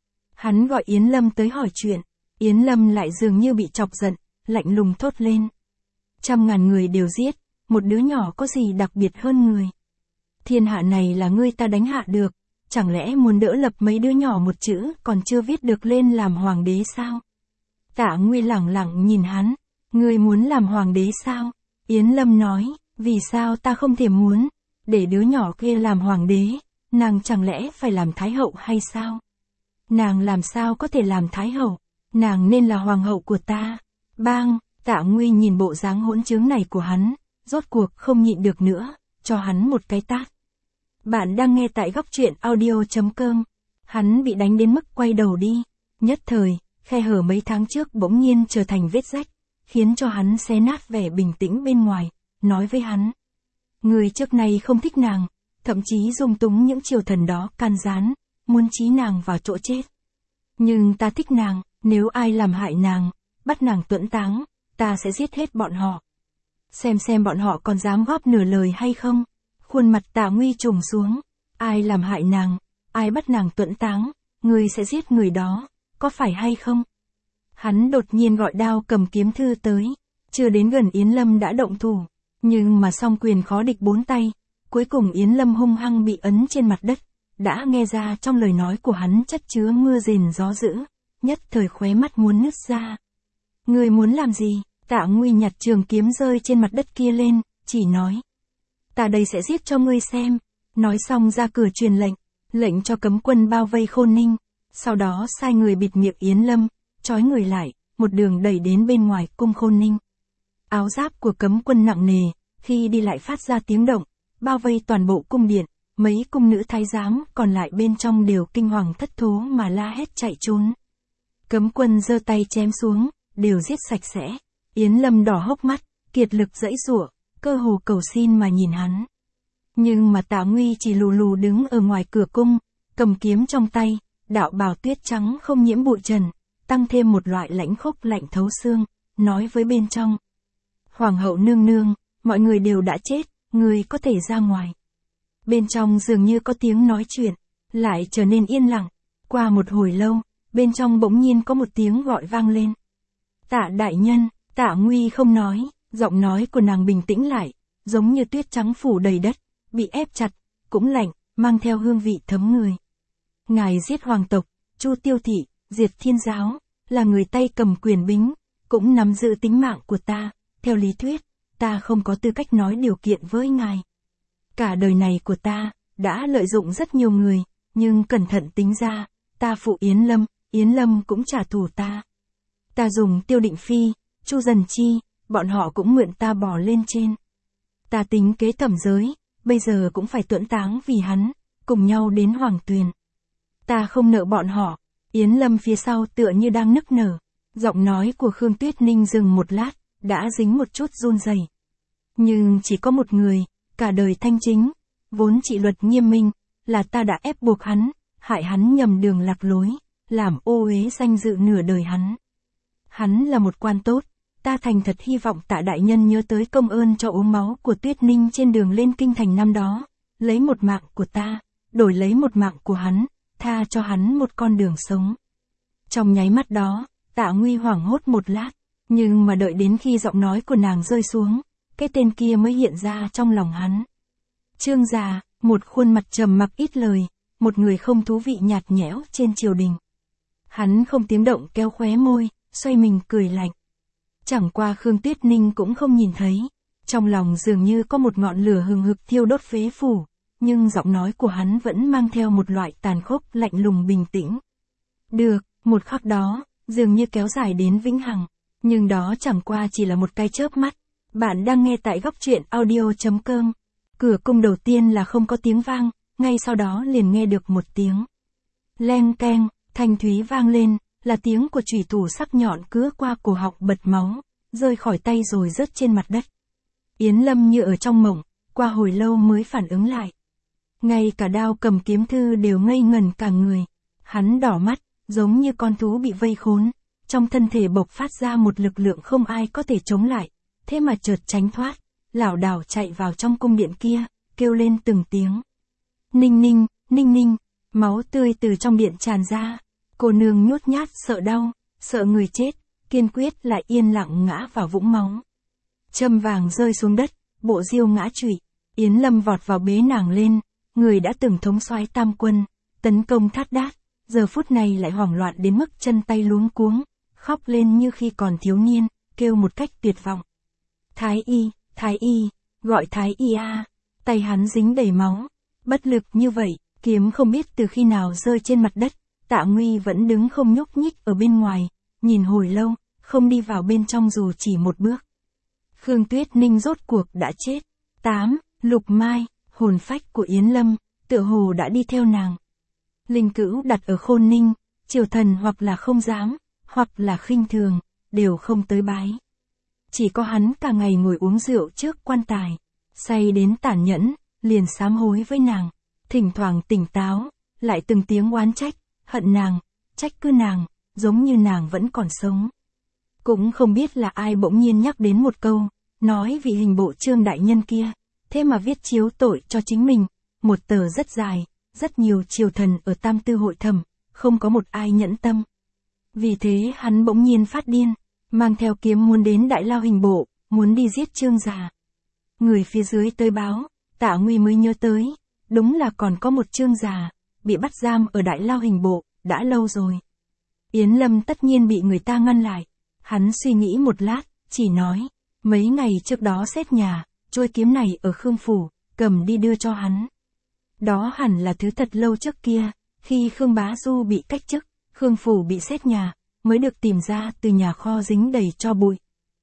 Hắn gọi Yến Lâm tới hỏi chuyện, Yến Lâm lại dường như bị chọc giận, lạnh lùng thốt lên. Trăm ngàn người đều giết, một đứa nhỏ có gì đặc biệt hơn người. Thiên hạ này là ngươi ta đánh hạ được, chẳng lẽ muốn đỡ lập mấy đứa nhỏ một chữ còn chưa viết được lên làm hoàng đế sao? Tạ Nguy lẳng lặng nhìn hắn, ngươi muốn làm hoàng đế sao? Yến Lâm nói, vì sao ta không thể muốn, để đứa nhỏ kia làm hoàng đế, nàng chẳng lẽ phải làm thái hậu hay sao? Nàng làm sao có thể làm thái hậu, nàng nên là hoàng hậu của ta. Bang, Tạ Nguy nhìn bộ dáng hỗn trướng này của hắn, rốt cuộc không nhịn được nữa, cho hắn một cái tát. Bạn đang nghe tại góc truyện audio chấm com. Hắn bị đánh đến mức quay đầu đi. Nhất thời, khe hở mấy tháng trước bỗng nhiên trở thành vết rách, khiến cho hắn xé nát vẻ bình tĩnh bên ngoài, nói với hắn. Người trước này không thích nàng, thậm chí dung túng những triều thần đó can gián, muốn chí nàng vào chỗ chết. Nhưng ta thích nàng, nếu ai làm hại nàng, bắt nàng tuẫn táng, ta sẽ giết hết bọn họ. Xem xem bọn họ còn dám góp nửa lời hay không. Khuôn mặt Tạ Nguy trùng xuống, ai làm hại nàng, ai bắt nàng tuẫn táng, người sẽ giết người đó, có phải hay không? Hắn đột nhiên gọi đao cầm kiếm thư tới, chưa đến gần Yến Lâm đã động thủ, nhưng mà song quyền khó địch bốn tay, cuối cùng Yến Lâm hung hăng bị ấn trên mặt đất, đã nghe ra trong lời nói của hắn chất chứa mưa rền gió dữ, nhất thời khóe mắt muốn nứt ra. Người muốn làm gì? Tạ Nguy nhặt trường kiếm rơi trên mặt đất kia lên, chỉ nói. Ta đây sẽ giết cho ngươi xem. Nói xong ra cửa truyền lệnh, lệnh cho cấm quân bao vây Khôn Ninh, sau đó sai người bịt miệng Yến Lâm, trói người lại, một đường đẩy đến bên ngoài cung Khôn Ninh. Áo giáp của cấm quân nặng nề, khi đi lại phát ra tiếng động, bao vây toàn bộ cung điện, mấy cung nữ thái giám còn lại bên trong đều kinh hoàng thất thố mà la hét chạy trốn. Cấm quân giơ tay chém xuống, đều giết sạch sẽ. Yến Lâm đỏ hốc mắt, kiệt lực giãy giụa, cơ hồ cầu xin mà nhìn hắn. Nhưng mà Tạ Nguy chỉ lù lù đứng ở ngoài cửa cung, cầm kiếm trong tay, đạo bào tuyết trắng không nhiễm bụi trần, tăng thêm một loại lãnh khốc lạnh thấu xương, nói với bên trong. Hoàng hậu nương nương, mọi người đều đã chết, người có thể ra ngoài. Bên trong dường như có tiếng nói chuyện, lại trở nên yên lặng. Qua một hồi lâu, bên trong bỗng nhiên có một tiếng gọi vang lên. Tạ đại nhân. Tạ Nguy không nói, giọng nói của nàng bình tĩnh lại, giống như tuyết trắng phủ đầy đất, bị ép chặt, cũng lạnh, mang theo hương vị thấm người. Ngài giết hoàng tộc, Chu Tiêu Thị, diệt Thiên Giáo, là người tay cầm quyền bính, cũng nắm giữ tính mạng của ta, theo lý thuyết, ta không có tư cách nói điều kiện với ngài. Cả đời này của ta, đã lợi dụng rất nhiều người, nhưng cẩn thận tính ra, ta phụ Yến Lâm, Yến Lâm cũng trả thù ta. Ta dùng Tiêu Định Phi, Chu Dần Chi, bọn họ cũng mượn ta bò lên trên. Ta tính kế thẩm giới, bây giờ cũng phải tuẫn táng vì hắn, cùng nhau đến Hoàng Tuyền. Ta không nợ bọn họ, Yến Lâm phía sau tựa như đang nức nở. Giọng nói của Khương Tuyết Ninh dừng một lát, đã dính một chút run rẩy. Nhưng chỉ có một người, cả đời thanh chính, vốn trị luật nghiêm minh, là ta đã ép buộc hắn, hại hắn nhầm đường lạc lối, làm ô uế danh dự nửa đời hắn. Hắn là một quan tốt, ta thành thật hy vọng Tạ đại nhân nhớ tới công ơn cho uống máu của Tuyết Ninh trên đường lên kinh thành năm đó, lấy một mạng của ta, đổi lấy một mạng của hắn, tha cho hắn một con đường sống. Trong nháy mắt đó, Tạ Nguy hoảng hốt một lát, nhưng mà đợi đến khi giọng nói của nàng rơi xuống, cái tên kia mới hiện ra trong lòng hắn. Trương Già, một khuôn mặt trầm mặc ít lời, một người không thú vị nhạt nhẽo trên triều đình. Hắn không tiếng động kéo khóe môi, xoay mình cười lạnh. Chẳng qua Khương Tuyết Ninh cũng không nhìn thấy, trong lòng dường như có một ngọn lửa hừng hực thiêu đốt phế phủ, nhưng giọng nói của hắn vẫn mang theo một loại tàn khốc lạnh lùng bình tĩnh. Được, một khắc đó, dường như kéo dài đến vĩnh hằng, nhưng đó chẳng qua chỉ là một cái chớp mắt. Bạn đang nghe tại góc truyện audio.com. Cửa cung đầu tiên là không có tiếng vang, ngay sau đó liền nghe được một tiếng leng keng, thanh thúy vang lên, là tiếng của chủy thủ sắc nhọn cứa qua cổ họng bật máu, rơi khỏi tay rồi rớt trên mặt đất. Yến Lâm như ở trong mộng, qua hồi lâu mới phản ứng lại. Ngay cả đao cầm kiếm thư đều ngây ngần cả người. Hắn đỏ mắt, giống như con thú bị vây khốn, trong thân thể bộc phát ra một lực lượng không ai có thể chống lại, thế mà chợt tránh thoát, lảo đảo chạy vào trong cung điện kia, kêu lên từng tiếng. Ninh ninh, ninh ninh, máu tươi từ trong điện tràn ra, cô nương nhút nhát sợ đau, sợ người chết, kiên quyết lại yên lặng ngã vào vũng máu. Châm vàng rơi xuống đất, bộ diêu ngã trụy, Yến Lâm vọt vào bế nàng lên, người đã từng thống soái tam quân, tấn công thát đát, giờ phút này lại hoảng loạn đến mức chân tay luống cuống, khóc lên như khi còn thiếu niên, kêu một cách tuyệt vọng. Thái y, thái y, gọi thái y a. Tay hắn dính đầy máu, bất lực như vậy, kiếm không biết từ khi nào rơi trên mặt đất. Tạ Nguy vẫn đứng không nhúc nhích ở bên ngoài, nhìn hồi lâu, không đi vào bên trong dù chỉ một bước. Khương Tuyết Ninh rốt cuộc đã chết. tám. Lục Mai, hồn phách của Yến Lâm, tựa hồ đã đi theo nàng. Linh cữu đặt ở Khôn Ninh, triều thần hoặc là không dám, hoặc là khinh thường, đều không tới bái. Chỉ có hắn cả ngày ngồi uống rượu trước quan tài, say đến tàn nhẫn, liền sám hối với nàng, thỉnh thoảng tỉnh táo, lại từng tiếng oán trách, hận nàng, trách cứ nàng, giống như nàng vẫn còn sống. Cũng không biết là ai bỗng nhiên nhắc đến một câu, nói vì hình bộ Trương đại nhân kia, thế mà viết chiếu tội cho chính mình, một tờ rất dài, rất nhiều triều thần ở Tam Tư hội thẩm, không có một ai nhẫn tâm. Vì thế hắn bỗng nhiên phát điên, mang theo kiếm muốn đến Đại Lao hình bộ, muốn đi giết Trương Già. Người phía dưới tới báo, Tạ Nguy mới nhớ tới, đúng là còn có một Trương Già, bị bắt giam ở Đại Lao hình bộ, đã lâu rồi. Yến Lâm tất nhiên bị người ta ngăn lại, hắn suy nghĩ một lát, chỉ nói, mấy ngày trước đó xét nhà, trôi kiếm này ở Khương Phủ, cầm đi đưa cho hắn. Đó hẳn là thứ thật lâu trước kia, khi Khương Bá Du bị cách chức, Khương Phủ bị xét nhà, mới được tìm ra từ nhà kho dính đầy tro bụi.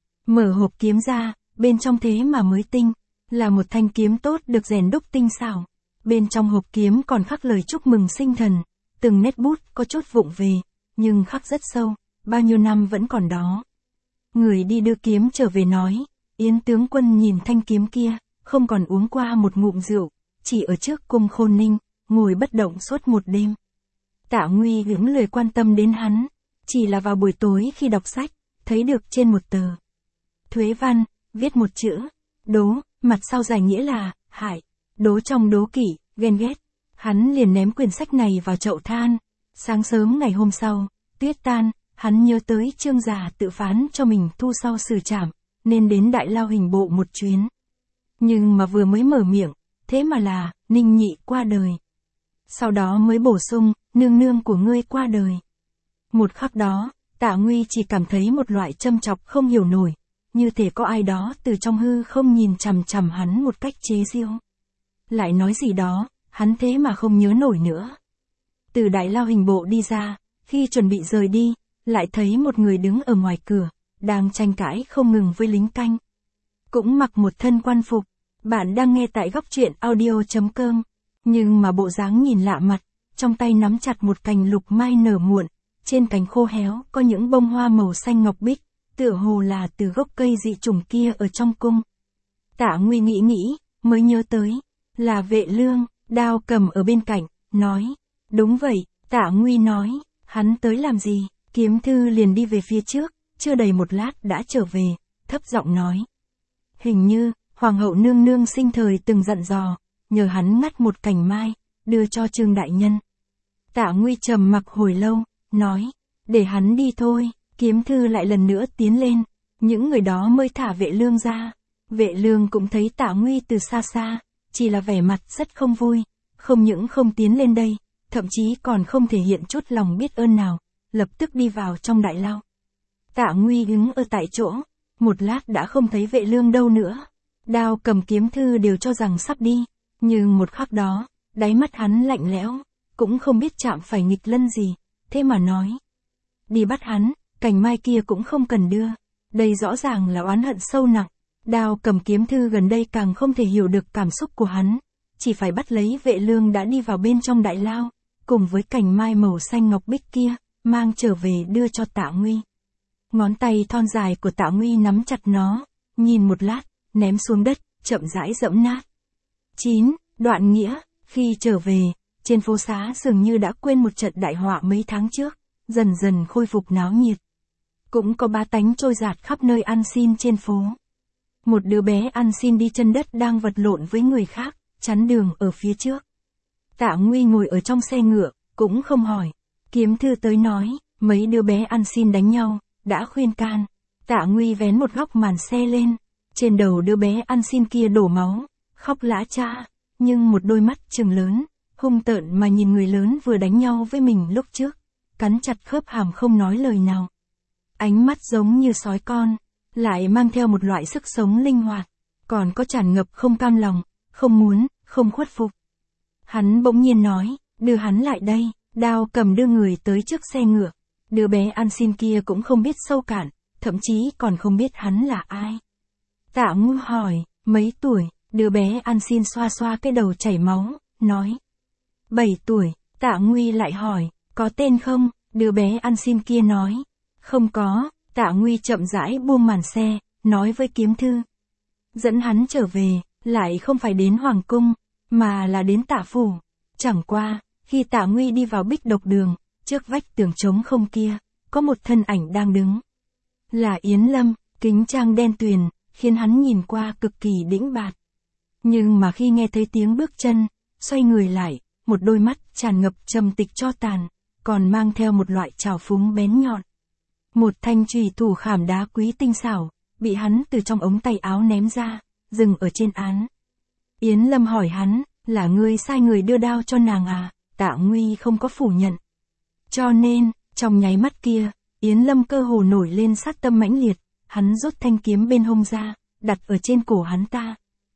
Mở hộp kiếm ra, bên trong thế mà mới tinh, là một thanh kiếm tốt được rèn đúc tinh xảo. Bên trong hộp kiếm còn khắc lời chúc mừng sinh thần, từng nét bút có chút vụng về, nhưng khắc rất sâu, bao nhiêu năm vẫn còn đó. Người đi đưa kiếm trở về nói, Yến tướng quân nhìn thanh kiếm kia, không còn uống qua một ngụm rượu, chỉ ở trước cung Khôn Ninh, ngồi bất động suốt một đêm. Tạ Nguy những lời quan tâm đến hắn, chỉ là vào buổi tối khi đọc sách, thấy được trên một tờ thuế văn, viết một chữ, đố, mặt sau giải nghĩa là, hại, đố trong đố kỵ, ghen ghét. Hắn liền ném quyển sách này vào chậu than. Sáng sớm ngày hôm sau, tuyết tan, hắn nhớ tới Trương Già tự phán cho mình thu sau xử trảm, nên đến Đại Lao hình bộ một chuyến. Nhưng mà vừa mới mở miệng, thế mà là, Ninh Nhị qua đời. Sau đó mới bổ sung, nương nương của ngươi qua đời. Một khắc đó, Tạ Nguy chỉ cảm thấy một loại châm chọc không hiểu nổi, như thể có ai đó từ trong hư không nhìn chằm chằm hắn một cách chế giễu. Lại nói gì đó, hắn thế mà không nhớ nổi nữa. Từ Đại Lao hình bộ đi ra, khi chuẩn bị rời đi, lại thấy một người đứng ở ngoài cửa, đang tranh cãi không ngừng với lính canh. Cũng mặc một thân quan phục. Bạn đang nghe tại góc truyện audio.com. Nhưng mà bộ dáng nhìn lạ mặt, trong tay nắm chặt một cành lục mai nở muộn, trên cành khô héo có những bông hoa màu xanh ngọc bích, tựa hồ là từ gốc cây dị chủng kia ở trong cung. Tạ Nguy nghĩ nghĩ, mới nhớ tới, là Vệ Lương. Đao Cầm ở bên cạnh, nói, đúng vậy. Tạ Nguy nói, hắn tới làm gì? Kiếm Thư liền đi về phía trước, chưa đầy một lát đã trở về, thấp giọng nói. Hình như, Hoàng hậu nương nương sinh thời từng dặn dò, nhờ hắn ngắt một cành mai, đưa cho Trương đại nhân. Tạ Nguy trầm mặc hồi lâu, nói, để hắn đi thôi. Kiếm Thư lại lần nữa tiến lên, những người đó mới thả Vệ Lương ra. Vệ Lương cũng thấy Tạ Nguy từ xa xa, chỉ là vẻ mặt rất không vui, không những không tiến lên đây, thậm chí còn không thể hiện chút lòng biết ơn nào, lập tức đi vào trong đại lao. Tạ Nguy đứng ở tại chỗ, một lát đã không thấy Vệ Lương đâu nữa. Đao Cầm Kiếm Thư đều cho rằng sắp đi, nhưng một khắc đó, đáy mắt hắn lạnh lẽo, cũng không biết chạm phải nghịch lân gì, thế mà nói. Đi bắt hắn, cành mai kia cũng không cần đưa, đây rõ ràng là oán hận sâu nặng. Đao Cầm Kiếm Thư gần đây càng không thể hiểu được cảm xúc của hắn, chỉ phải bắt lấy Vệ Lương đã đi vào bên trong đại lao, cùng với cành mai màu xanh ngọc bích kia, mang trở về đưa cho Tạ Nguy. Ngón tay thon dài của Tạ Nguy nắm chặt nó, nhìn một lát, ném xuống đất, chậm rãi dẫm nát. chín. Đoạn Nghĩa. Khi trở về, trên phố xá dường như đã quên một trận đại họa mấy tháng trước, dần dần khôi phục náo nhiệt. Cũng có bá tánh trôi dạt khắp nơi ăn xin trên phố. Một đứa bé ăn xin đi chân đất đang vật lộn với người khác, chắn đường ở phía trước. Tạ Nguy ngồi ở trong xe ngựa, cũng không hỏi. Kiếm Thư tới nói, mấy đứa bé ăn xin đánh nhau, đã khuyên can. Tạ Nguy vén một góc màn xe lên, trên đầu đứa bé ăn xin kia đổ máu, khóc lã chã, nhưng một đôi mắt trừng lớn, hung tợn mà nhìn người lớn vừa đánh nhau với mình lúc trước, cắn chặt khớp hàm không nói lời nào. Ánh mắt giống như sói con, lại mang theo một loại sức sống linh hoạt, còn có tràn ngập không cam lòng, không muốn, không khuất phục. Hắn bỗng nhiên nói, đưa hắn lại đây. Đao Cầm đưa người tới trước xe ngựa. Đứa bé ăn xin kia cũng không biết sâu cạn, thậm chí còn không biết hắn là ai. Tạ Nguy hỏi, mấy tuổi? Đứa bé ăn xin xoa xoa cái đầu chảy máu, nói. Bảy tuổi. Tạ Nguy lại hỏi, có tên không? Đứa bé ăn xin kia nói, không có. Tạ Nguy chậm rãi buông màn xe, nói với Kiếm Thư. Dẫn hắn trở về, lại không phải đến Hoàng cung, mà là đến Tạ phủ. Chẳng qua, khi Tạ Nguy đi vào Bích Độc Đường, trước vách tường trống không kia, có một thân ảnh đang đứng. Là Yến Lâm, kính trang đen tuyền, khiến hắn nhìn qua cực kỳ đĩnh bạt. Nhưng mà khi nghe thấy tiếng bước chân, xoay người lại, một đôi mắt tràn ngập trầm tịch cho tàn, còn mang theo một loại trào phúng bén nhọn. Một thanh chùy thủ khảm đá quý tinh xảo, bị hắn từ trong ống tay áo ném ra, dừng ở trên án. Yến Lâm hỏi hắn, là ngươi sai người đưa đao cho nàng à? Tạ Nguy không có phủ nhận. Cho nên, trong nháy mắt kia, Yến Lâm cơ hồ nổi lên sát tâm mãnh liệt, hắn rút thanh kiếm bên hông ra, đặt ở trên cổ hắn ta.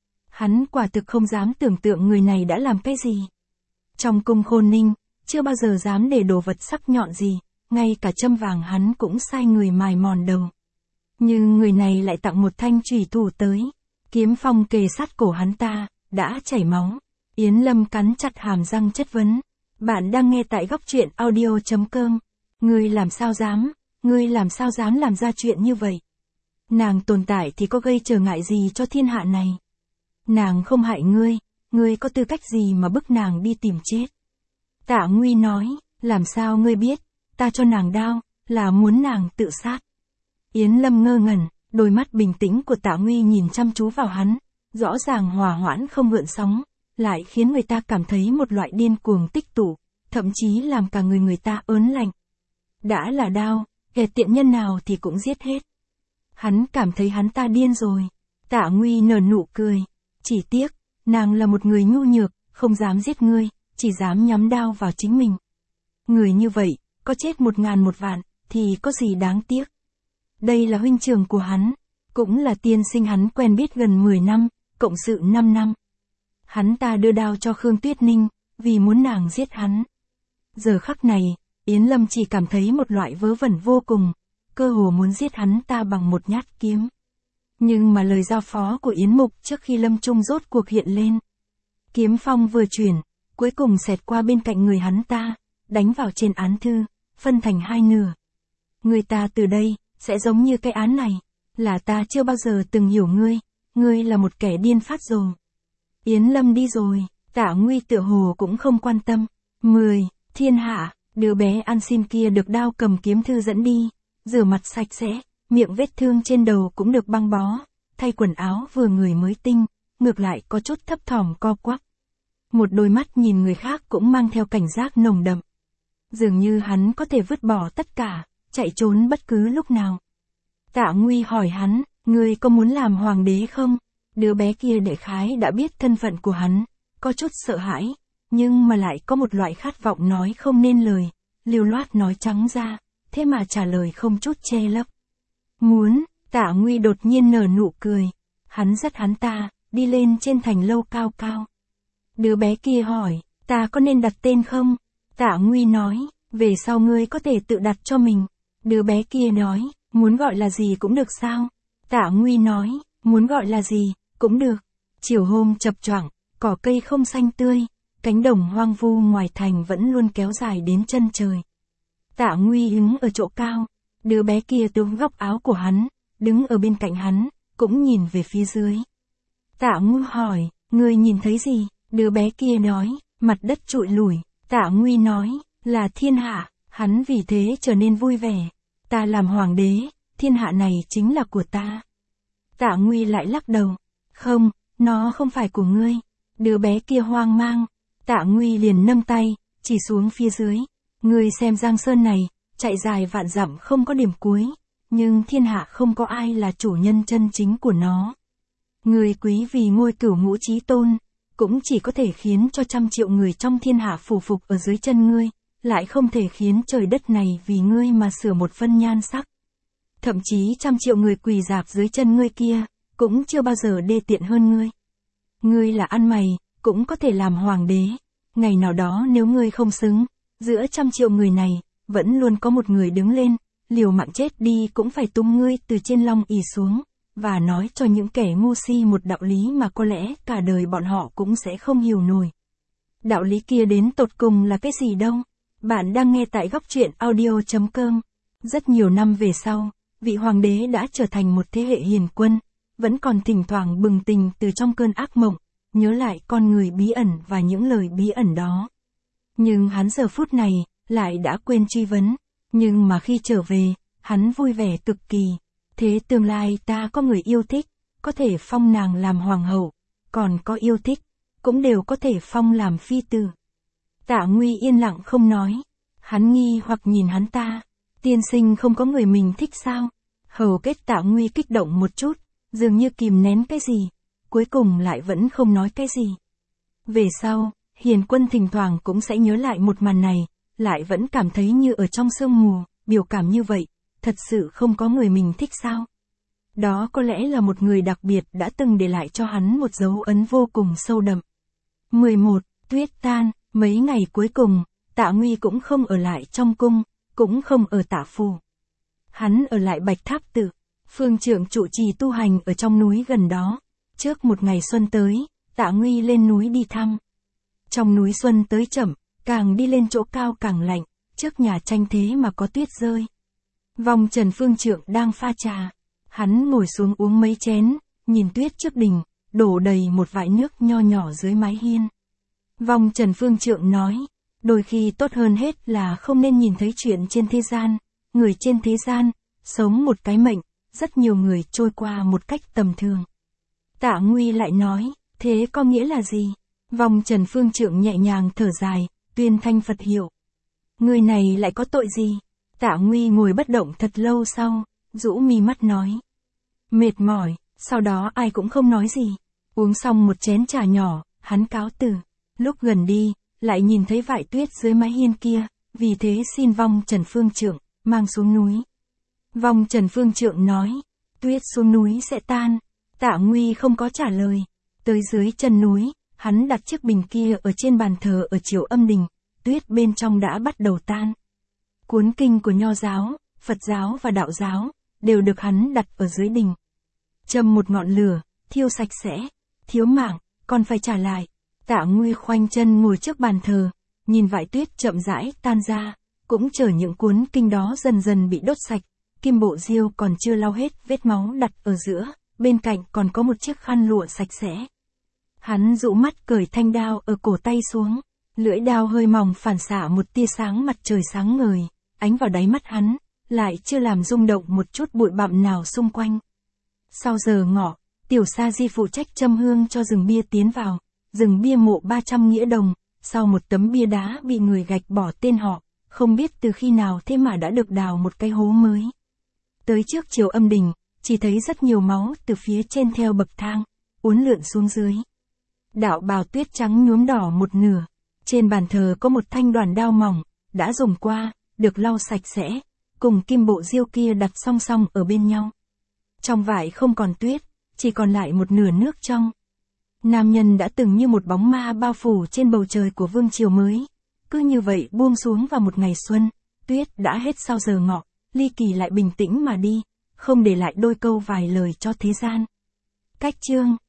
Hắn quả thực không dám tưởng tượng người này đã làm cái gì. Trong cung Khôn Ninh, chưa bao giờ dám để đồ vật sắc nhọn gì, ngay cả châm vàng hắn cũng sai người mài mòn đầu. Nhưng người này lại tặng một thanh chùy thủ tới, kiếm phong kề sát cổ hắn ta, đã chảy máu. Yến Lâm cắn chặt hàm răng chất vấn. Bạn đang nghe tại góc truyện audio chấm com. Ngươi làm sao dám, ngươi làm sao dám làm ra chuyện như vậy? Nàng tồn tại thì có gây trở ngại gì cho thiên hạ này? Nàng không hại ngươi, ngươi có tư cách gì mà bức nàng đi tìm chết? Tạ Nguy nói, làm sao ngươi biết, ta cho nàng đao, là muốn nàng tự sát. Yến Lâm ngơ ngẩn, đôi mắt bình tĩnh của Tạ Nguy nhìn chăm chú vào hắn, rõ ràng hòa hoãn không gợn sóng, lại khiến người ta cảm thấy một loại điên cuồng tích tụ, thậm chí làm cả người người ta ớn lạnh. Đã là đao, kẻ tiện nhân nào thì cũng giết hết. Hắn cảm thấy hắn ta điên rồi. Tạ Nguy nở nụ cười, chỉ tiếc, nàng là một người nhu nhược, không dám giết ngươi, chỉ dám nhắm đao vào chính mình. Người như vậy, có chết một ngàn một vạn, thì có gì đáng tiếc. Đây là huynh trưởng của hắn, cũng là tiên sinh hắn quen biết gần mười năm, cộng sự năm năm. Hắn ta đưa đao cho Khương Tuyết Ninh, vì muốn nàng giết hắn. Giờ khắc này, Yến Lâm chỉ cảm thấy một loại vớ vẩn vô cùng, cơ hồ muốn giết hắn ta bằng một nhát kiếm. Nhưng mà lời giao phó của Yến Mục trước khi lâm chung rốt cuộc hiện lên. Kiếm phong vừa chuyển, cuối cùng xẹt qua bên cạnh người hắn ta, đánh vào trên án thư, phân thành hai nửa. Người ta từ đây, sẽ giống như cái án này, là ta chưa bao giờ từng hiểu ngươi, ngươi là một kẻ điên phát rồi. Yến Lâm đi rồi, Tạ Nguy tựa hồ cũng không quan tâm. mười. Thiên hạ, đứa bé ăn xin kia được Đao Cầm Kiếm Thư dẫn đi, rửa mặt sạch sẽ, miệng vết thương trên đầu cũng được băng bó, thay quần áo vừa người mới tinh, ngược lại có chút thấp thỏm co quắp. Một đôi mắt nhìn người khác cũng mang theo cảnh giác nồng đậm. Dường như hắn có thể vứt bỏ tất cả, chạy trốn bất cứ lúc nào. Tạ Nguy hỏi hắn, ngươi có muốn làm hoàng đế không? Đứa bé kia đại khái đã biết thân phận của hắn, có chút sợ hãi, nhưng mà lại có một loại khát vọng nói không nên lời, lưu loát nói trắng ra, thế mà trả lời không chút che lấp. Muốn, Tạ Nguy đột nhiên nở nụ cười, hắn dắt hắn ta, đi lên trên thành lâu cao cao. Đứa bé kia hỏi, ta có nên đặt tên không? Tạ Nguy nói, về sau ngươi có thể tự đặt cho mình. Đứa bé kia nói, muốn gọi là gì cũng được sao? Tạ Nguy nói, muốn gọi là gì, cũng được. Chiều hôm chập choạng, cỏ cây không xanh tươi, cánh đồng hoang vu ngoài thành vẫn luôn kéo dài đến chân trời. Tạ Nguy đứng ở chỗ cao, đứa bé kia túm góc áo của hắn, đứng ở bên cạnh hắn, cũng nhìn về phía dưới. Tạ Nguy hỏi, ngươi nhìn thấy gì? Đứa bé kia nói, mặt đất trụi lủi. Tạ Nguy nói, là thiên hạ, hắn vì thế trở nên vui vẻ. Ta làm hoàng đế, thiên hạ này chính là của ta. Tạ Nguy lại lắc đầu, không, nó không phải của ngươi. Đứa bé kia hoang mang, Tạ Nguy liền nâng tay, chỉ xuống phía dưới. Ngươi xem Giang Sơn này, chạy dài vạn dặm không có điểm cuối, nhưng thiên hạ không có ai là chủ nhân chân chính của nó. Ngươi quý vì ngôi cửu ngũ chí tôn, cũng chỉ có thể khiến cho trăm triệu người trong thiên hạ phủ phục ở dưới chân ngươi, lại không thể khiến trời đất này vì ngươi mà sửa một phân nhan sắc. Thậm chí trăm triệu người quỳ rạp dưới chân ngươi kia, cũng chưa bao giờ đê tiện hơn ngươi. Ngươi là ăn mày, cũng có thể làm hoàng đế. Ngày nào đó nếu ngươi không xứng, giữa trăm triệu người này, vẫn luôn có một người đứng lên, liều mạng chết đi cũng phải tung ngươi từ trên long ỷ xuống, và nói cho những kẻ ngu si một đạo lý mà có lẽ cả đời bọn họ cũng sẽ không hiểu nổi. Đạo lý kia đến tột cùng là cái gì đâu? Bạn đang nghe tại góc truyện audio chấm com. Rất nhiều năm về sau, vị hoàng đế đã trở thành một thế hệ hiền quân, vẫn còn thỉnh thoảng bừng tỉnh từ trong cơn ác mộng, nhớ lại con người bí ẩn và những lời bí ẩn đó. Nhưng hắn giờ phút này, lại đã quên truy vấn. Nhưng mà khi trở về, hắn vui vẻ cực kỳ. Thế tương lai ta có người yêu thích, có thể phong nàng làm hoàng hậu, còn có yêu thích, cũng đều có thể phong làm phi tử. Tạ Nguy yên lặng không nói. Hắn nghi hoặc nhìn hắn ta. Tiên sinh không có người mình thích sao? Hầu kết Tạ Nguy kích động một chút, dường như kìm nén cái gì, cuối cùng lại vẫn không nói cái gì. Về sau, hiền quân thỉnh thoảng cũng sẽ nhớ lại một màn này, lại vẫn cảm thấy như ở trong sương mù, biểu cảm như vậy, thật sự không có người mình thích sao? Đó có lẽ là một người đặc biệt đã từng để lại cho hắn một dấu ấn vô cùng sâu đậm. mười một. Tuyết tan, mấy ngày cuối cùng, Tạ Nguy cũng không ở lại trong cung, cũng không ở Tạ Phủ. Hắn ở lại Bạch Tháp Tự, phương trưởng trụ trì tu hành ở trong núi gần đó. Trước một ngày xuân tới, Tạ Nguy lên núi đi thăm. Trong núi xuân tới chậm, càng đi lên chỗ cao càng lạnh, trước nhà tranh thế mà có tuyết rơi. Vòng Trần phương trưởng đang pha trà, hắn ngồi xuống uống mấy chén, nhìn tuyết trước đình, đổ đầy một vại nước nho nhỏ dưới mái hiên. Vòng Trần phương trưởng nói, đôi khi tốt hơn hết là không nên nhìn thấy chuyện trên thế gian, người trên thế gian, sống một cái mệnh, rất nhiều người trôi qua một cách tầm thường. Tạ Nguy lại nói, thế có nghĩa là gì? Vòng Trần phương trưởng nhẹ nhàng thở dài, tuyên thanh Phật hiệu. Người này lại có tội gì? Tạ Nguy ngồi bất động thật lâu sau, rũ mi mắt nói. Mệt mỏi, sau đó ai cũng không nói gì. Uống xong một chén trà nhỏ, hắn cáo từ. Lúc gần đi, lại nhìn thấy vại tuyết dưới mái hiên kia, vì thế xin vong Trần phương trưởng, mang xuống núi. Vong Trần phương trưởng nói, tuyết xuống núi sẽ tan. Tạ Nguy không có trả lời. Tới dưới chân núi, hắn đặt chiếc bình kia ở trên bàn thờ ở chiều âm đình, tuyết bên trong đã bắt đầu tan. Cuốn kinh của Nho giáo, Phật giáo và Đạo giáo, đều được hắn đặt ở dưới đình. Châm một ngọn lửa, thiêu sạch sẽ, thiếu mạng, còn phải trả lại. Tạ Nguy khoanh chân ngồi trước bàn thờ, nhìn vải tuyết chậm rãi tan ra, Cũng chờ những cuốn kinh đó dần dần bị đốt sạch, Kim Bộ Diêu còn chưa lau hết vết máu đặt ở giữa, bên cạnh còn có một chiếc khăn lụa sạch sẽ. Hắn dụ mắt cởi thanh đao ở cổ tay xuống, lưỡi đao hơi mỏng phản xạ một tia sáng mặt trời sáng ngời, ánh vào đáy mắt hắn, lại chưa làm rung động một chút bụi bặm nào xung quanh. Sau giờ ngọ, Tiểu Sa Di phụ trách châm hương cho rừng bia tiến vào, rừng bia mộ ba trăm nghĩa đồng, sau một tấm bia đá bị người gạch bỏ tên họ, không biết từ khi nào thế mà đã được đào một cái hố mới. Tới trước chiều âm đình, chỉ thấy rất nhiều máu từ phía trên theo bậc thang, uốn lượn xuống dưới. Đạo bào tuyết trắng nhuốm đỏ một nửa, trên bàn thờ có một thanh đoàn đao mỏng, đã dùng qua, được lau sạch sẽ, cùng Kim Bộ Diêu kia đặt song song ở bên nhau. Trong vải không còn tuyết, chỉ còn lại một nửa nước trong. Nam nhân đã từng như một bóng ma bao phủ trên bầu trời của vương triều mới. Cứ như vậy buông xuống vào một ngày xuân, tuyết đã hết sau giờ ngọ, Ly Kỳ lại bình tĩnh mà đi, không để lại đôi câu vài lời cho thế gian. Cách chương